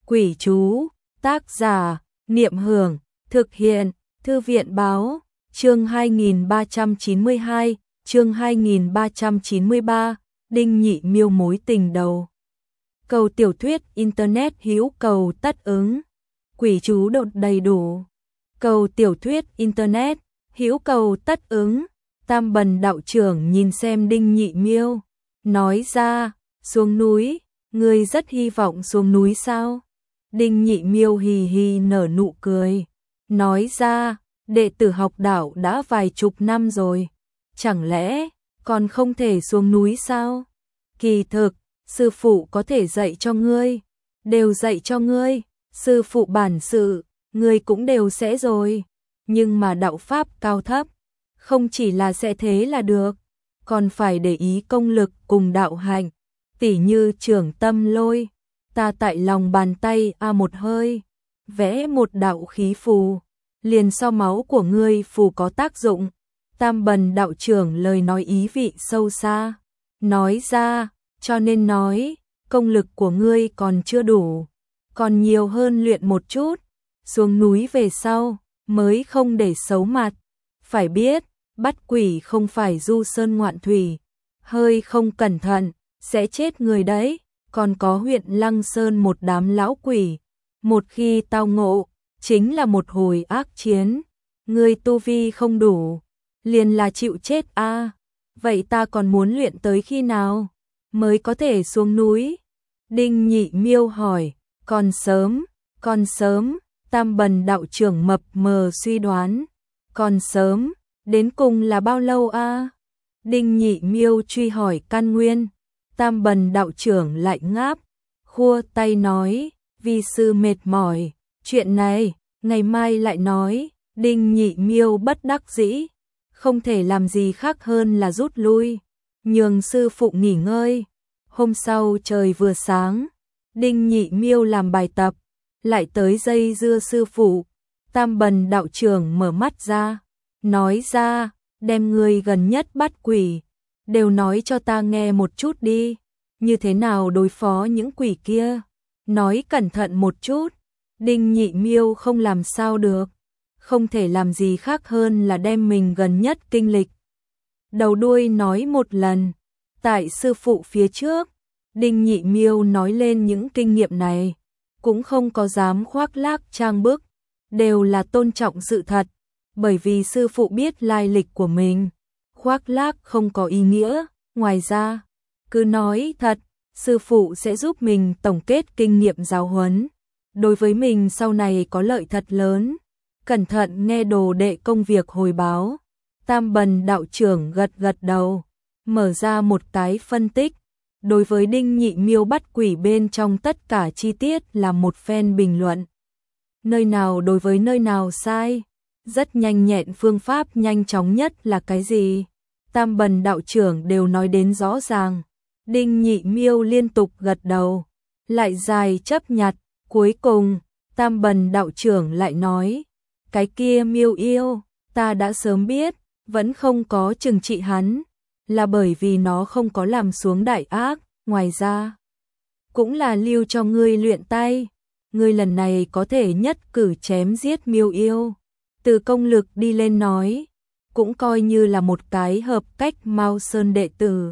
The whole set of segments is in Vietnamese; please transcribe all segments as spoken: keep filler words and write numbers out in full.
Quỷ chú, tác giả, Niệm Hưởng, thực hiện, Thư viện Báo, chương hai nghìn ba trăm chín mươi hai, chương hai nghìn ba trăm chín mươi ba, Đinh Nhị Miêu mối tình đầu. Cầu tiểu thuyết Internet hữu cầu tất ứng, quỷ chú đột đầy đủ. Cầu tiểu thuyết Internet, hữu cầu tất ứng. Tam Bần đạo trưởng nhìn xem Đinh Nhị Miêu, nói ra, xuống núi, ngươi rất hy vọng xuống núi sao? Đinh Nhị Miêu hì hì nở nụ cười, nói ra, đệ tử học đạo đã vài chục năm rồi, chẳng lẽ còn không thể xuống núi sao? Kỳ thực, sư phụ có thể dạy cho ngươi, đều dạy cho ngươi, sư phụ bản sự, ngươi cũng đều sẽ rồi, nhưng mà đạo pháp cao thấp, không chỉ là sẽ thế là được, còn phải để ý công lực cùng đạo hạnh, tỉ như trưởng tâm lôi, ta tại lòng bàn tay a một hơi, vẽ một đạo khí phù, liền so máu của ngươi phù có tác dụng. Tam Bần đạo trưởng lời nói ý vị sâu xa, nói ra, cho nên nói, công lực của ngươi còn chưa đủ, còn nhiều hơn luyện một chút, xuống núi về sau, mới không để xấu mặt. Phải biết, bắt quỷ không phải du sơn ngoạn thủy, hơi không cẩn thận, sẽ chết người đấy, còn có huyện Lăng Sơn một đám lão quỷ, một khi tao ngộ, chính là một hồi ác chiến, ngươi tu vi không đủ, liền là chịu chết a. À. Vậy ta còn muốn luyện tới khi nào mới có thể xuống núi? Đinh Nhị Miêu hỏi. Còn sớm, còn sớm. Tam Bần đạo trưởng mập mờ suy đoán. Còn sớm, đến cùng là bao lâu a? À? Đinh Nhị Miêu truy hỏi căn nguyên. Tam Bần đạo trưởng lại ngáp, khua tay nói, vi sư mệt mỏi, chuyện này, ngày mai lại nói. Đinh Nhị Miêu bất đắc dĩ, không thể làm gì khác hơn là rút lui, nhường sư phụ nghỉ ngơi. Hôm sau trời vừa sáng, Đinh Nhị Miêu làm bài tập, lại tới dây dưa sư phụ. Tam Bần đạo trưởng mở mắt ra, nói ra, đem người gần nhất bắt quỷ, đều nói cho ta nghe một chút đi, như thế nào đối phó những quỷ kia, nói cẩn thận một chút. Đinh Nhị Miêu không làm sao được, không thể làm gì khác hơn là đem mình gần nhất kinh lịch đầu đuôi nói một lần. Tại sư phụ phía trước, Đinh Nhị Miêu nói lên những kinh nghiệm này, cũng không có dám khoác lác trang bức, đều là tôn trọng sự thật, bởi vì sư phụ biết lai lịch của mình, khoác lác không có ý nghĩa. Ngoài ra, cứ nói thật, sư phụ sẽ giúp mình tổng kết kinh nghiệm giáo huấn, đối với mình sau này có lợi thật lớn. Cẩn thận nghe đồ đệ công việc hồi báo. Tam Bần đạo trưởng gật gật đầu, mở ra một cái phân tích, đối với Đinh Nhị Miêu bắt quỷ bên trong tất cả chi tiết là một phen bình luận. Nơi nào đối với nơi nào sai, rất nhanh nhẹn, phương pháp nhanh chóng nhất là cái gì, Tam Bần đạo trưởng đều nói đến rõ ràng. Đinh Nhị Miêu liên tục gật đầu, lại dài chấp nhặt, cuối cùng, Tam Bần đạo trưởng lại nói, cái kia Miêu yêu, ta đã sớm biết, vẫn không có trừng trị hắn, là bởi vì nó không có làm xuống đại ác, ngoài ra, cũng là lưu cho ngươi luyện tay, ngươi lần này có thể nhất cử chém giết Miêu yêu, từ công lực đi lên nói, cũng coi như là một cái hợp cách Mao Sơn đệ tử.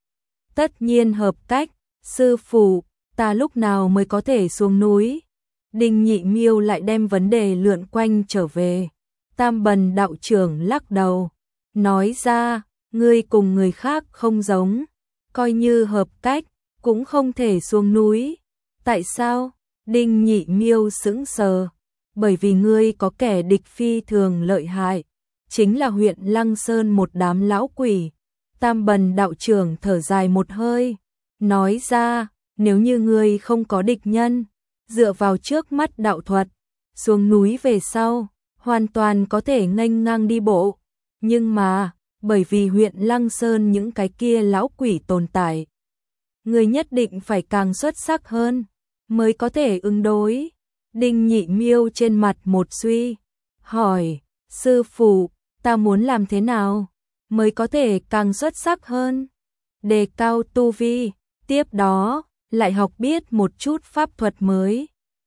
Tất nhiên hợp cách, sư phụ, ta lúc nào mới có thể xuống núi? Đinh Nhị Miêu lại đem vấn đề lượn quanh trở về. Tam Bần đạo trưởng lắc đầu, nói ra, ngươi cùng người khác không giống, coi như hợp cách, cũng không thể xuống núi. Tại sao? Đinh Nhị Miêu sững sờ, bởi vì ngươi có kẻ địch phi thường lợi hại, chính là huyện Lăng Sơn một đám lão quỷ. Tam Bần đạo trưởng thở dài một hơi, nói ra, nếu như ngươi không có địch nhân, dựa vào trước mắt đạo thuật, xuống núi về sau, hoàn toàn có thể nghênh ngang đi bộ. Nhưng mà, bởi vì huyện Lăng Sơn những cái kia lão quỷ tồn tại, người nhất định phải càng xuất sắc hơn, mới có thể ứng đối. Đinh Nhị Miêu trên mặt một suy, hỏi, sư phụ, ta muốn làm thế nào, mới có thể càng xuất sắc hơn? Đề cao tu vi, tiếp đó, lại học biết một chút pháp thuật mới.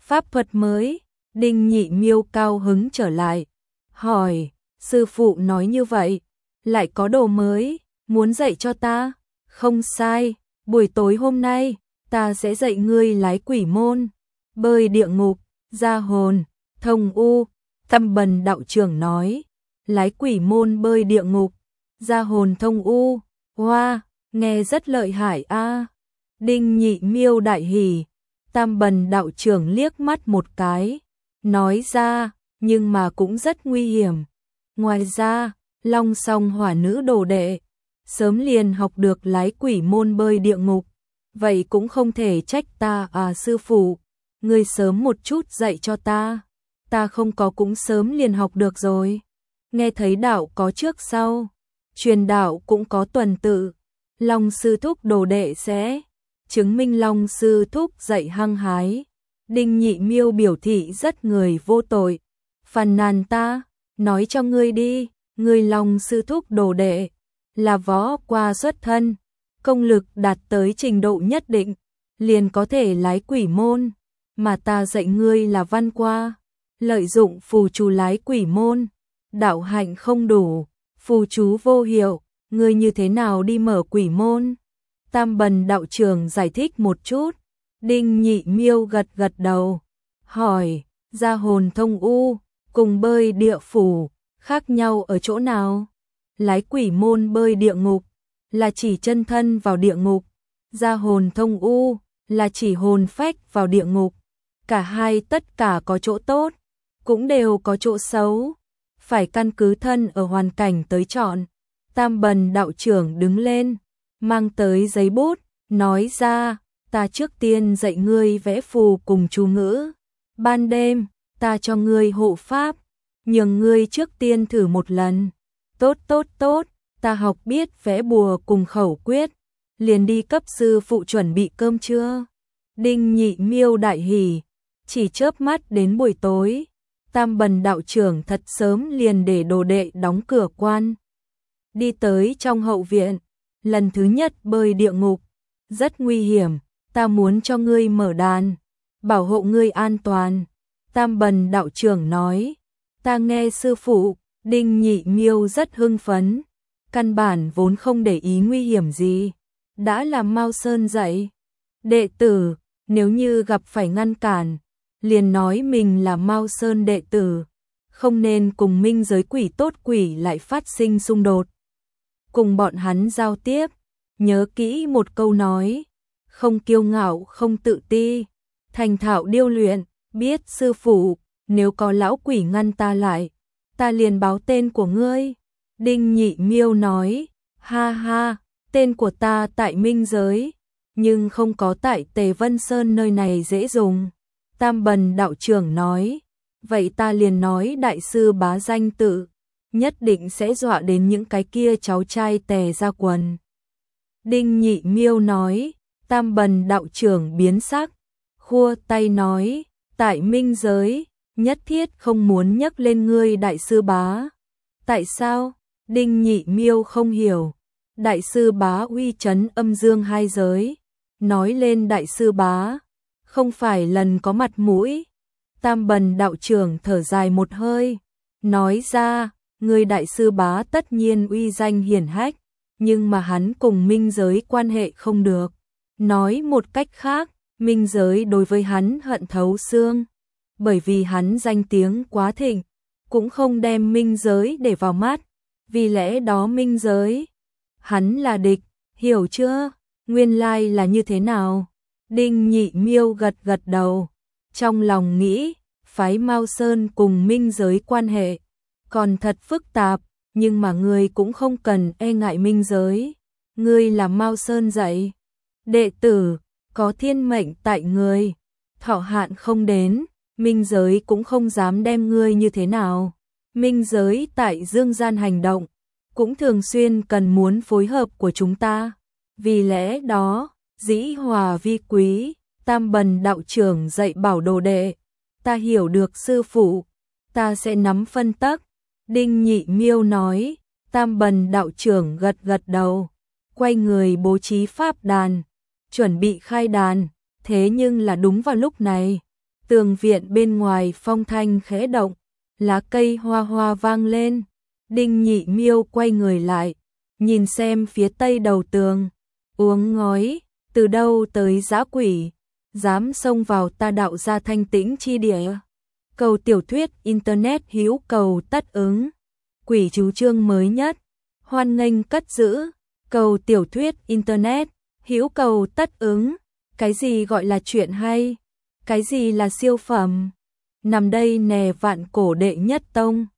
Pháp thuật mới, Đinh Nhị Miêu cao hứng trở lại, hỏi, sư phụ nói như vậy, lại có đồ mới, muốn dạy cho ta? Không sai, buổi tối hôm nay, ta sẽ dạy ngươi lái quỷ môn, bơi địa ngục, ra hồn, thông u. Tâm Bần đạo trưởng nói, lái quỷ môn bơi địa ngục, ra hồn thông u, hoa, nghe rất lợi hại a. Đinh Nhị Miêu đại hỉ, Tam Bần đạo trưởng liếc mắt một cái, nói ra, nhưng mà cũng rất nguy hiểm. Ngoài ra, Long Song Hỏa Nữ đồ đệ, sớm liền học được lái quỷ môn bơi địa ngục, vậy cũng không thể trách ta à sư phụ, ngươi sớm một chút dạy cho ta, ta không có cũng sớm liền học được rồi. Nghe thấy đạo có trước sau, truyền đạo cũng có tuần tự, Long sư thúc đồ đệ sẽ chứng minh Long sư thúc dạy hăng hái. Đinh Nhị Miêu biểu thị rất người vô tội, phàn nàn ta, nói cho ngươi đi, ngươi Long sư thúc đồ đệ là võ qua xuất thân, công lực đạt tới trình độ nhất định, liền có thể lái quỷ môn, mà ta dạy ngươi là văn qua, lợi dụng phù chú lái quỷ môn, đạo hạnh không đủ, phù chú vô hiệu, ngươi như thế nào đi mở quỷ môn? Tam Bần đạo trưởng giải thích một chút. Đinh Nhị Miêu gật gật đầu, hỏi, ra hồn thông u, cùng bơi địa phủ, khác nhau ở chỗ nào? Lái quỷ môn bơi địa ngục, là chỉ chân thân vào địa ngục, ra hồn thông u, là chỉ hồn phách vào địa ngục. Cả hai tất cả có chỗ tốt, cũng đều có chỗ xấu, phải căn cứ thân ở hoàn cảnh tới chọn. Tam Bần đạo trưởng đứng lên, mang tới giấy bút, nói ra, ta trước tiên dạy ngươi vẽ phù cùng chú ngữ, ban đêm, ta cho ngươi hộ pháp, nhường ngươi trước tiên thử một lần. Tốt tốt tốt, ta học biết vẽ bùa cùng khẩu quyết, liền đi cấp sư phụ chuẩn bị cơm trưa. Đinh Nhị Miêu đại hỉ, chỉ chớp mắt đến buổi tối, Tam Bần đạo trưởng thật sớm liền để đồ đệ đóng cửa quan. Đi tới trong hậu viện, lần thứ nhất bơi địa ngục, rất nguy hiểm, ta muốn cho ngươi mở đàn, bảo hộ ngươi an toàn. Tam Bần đạo trưởng nói, ta nghe sư phụ. Đinh Nhị Miêu rất hưng phấn, căn bản vốn không để ý nguy hiểm gì, đã làm Mao Sơn dạy. Đệ tử, nếu như gặp phải ngăn cản, liền nói mình là Mao Sơn đệ tử, không nên cùng minh giới quỷ tốt quỷ lại phát sinh xung đột. Cùng bọn hắn giao tiếp, nhớ kỹ một câu nói, không kiêu ngạo không tự ti, thành thạo điêu luyện, biết sư phụ, nếu có lão quỷ ngăn ta lại, ta liền báo tên của ngươi. Đinh Nhị Miêu nói, ha ha, tên của ta tại minh giới, nhưng không có tại Tề Vân Sơn nơi này dễ dùng. Tam Bần đạo trưởng nói, vậy ta liền nói đại sư bá danh tự, nhất định sẽ dọa đến những cái kia cháu trai Tề ra quần. Đinh Nhị Miêu nói, Tam Bần đạo trưởng biến sắc, khua tay nói, tại minh giới, nhất thiết không muốn nhắc lên ngươi đại sư bá. Tại sao? Đinh Nhị Miêu không hiểu. Đại sư bá uy chấn âm dương hai giới, nói lên đại sư bá, không phải lần có mặt mũi. Tam Bần đạo trưởng thở dài một hơi, nói ra, người đại sư bá tất nhiên uy danh hiển hách, nhưng mà hắn cùng minh giới quan hệ không được. Nói một cách khác, minh giới đối với hắn hận thấu xương, bởi vì hắn danh tiếng quá thịnh, cũng không đem minh giới để vào mắt, vì lẽ đó minh giới, hắn là địch, hiểu chưa? Nguyên lai là như thế nào? Đinh Nhị Miêu gật gật đầu, trong lòng nghĩ, phái Mao Sơn cùng minh giới quan hệ, còn thật phức tạp, nhưng mà ngươi cũng không cần e ngại minh giới, ngươi là Mao Sơn dạy, đệ tử, có thiên mệnh tại ngươi, thọ hạn không đến, minh giới cũng không dám đem ngươi như thế nào. Minh giới tại dương gian hành động, cũng thường xuyên cần muốn phối hợp của chúng ta. Vì lẽ đó, dĩ hòa vi quý, Tam Bần đạo trưởng dạy bảo đồ đệ, ta hiểu được sư phụ, ta sẽ nắm phân tắc. Đinh Nhị Miêu nói, Tam Bần đạo trưởng gật gật đầu, quay người bố trí pháp đàn, chuẩn bị khai đàn, thế nhưng là đúng vào lúc này, Tường viện bên ngoài phong thanh khẽ động, lá cây hoa hoa vang lên. Đinh Nhị Miêu quay người lại, nhìn xem phía tây đầu tường, uống ngói, từ đâu tới dã quỷ, dám xông vào ta đạo gia thanh tĩnh chi địa. Cầu tiểu thuyết internet hữu cầu tất ứng. Quỷ chú chương mới nhất, hoan nghênh cất giữ. Cầu tiểu thuyết internet hữu cầu tất ứng. Cái gì gọi là chuyện hay? Cái gì là siêu phẩm? Nằm đây nè vạn cổ đệ nhất tông.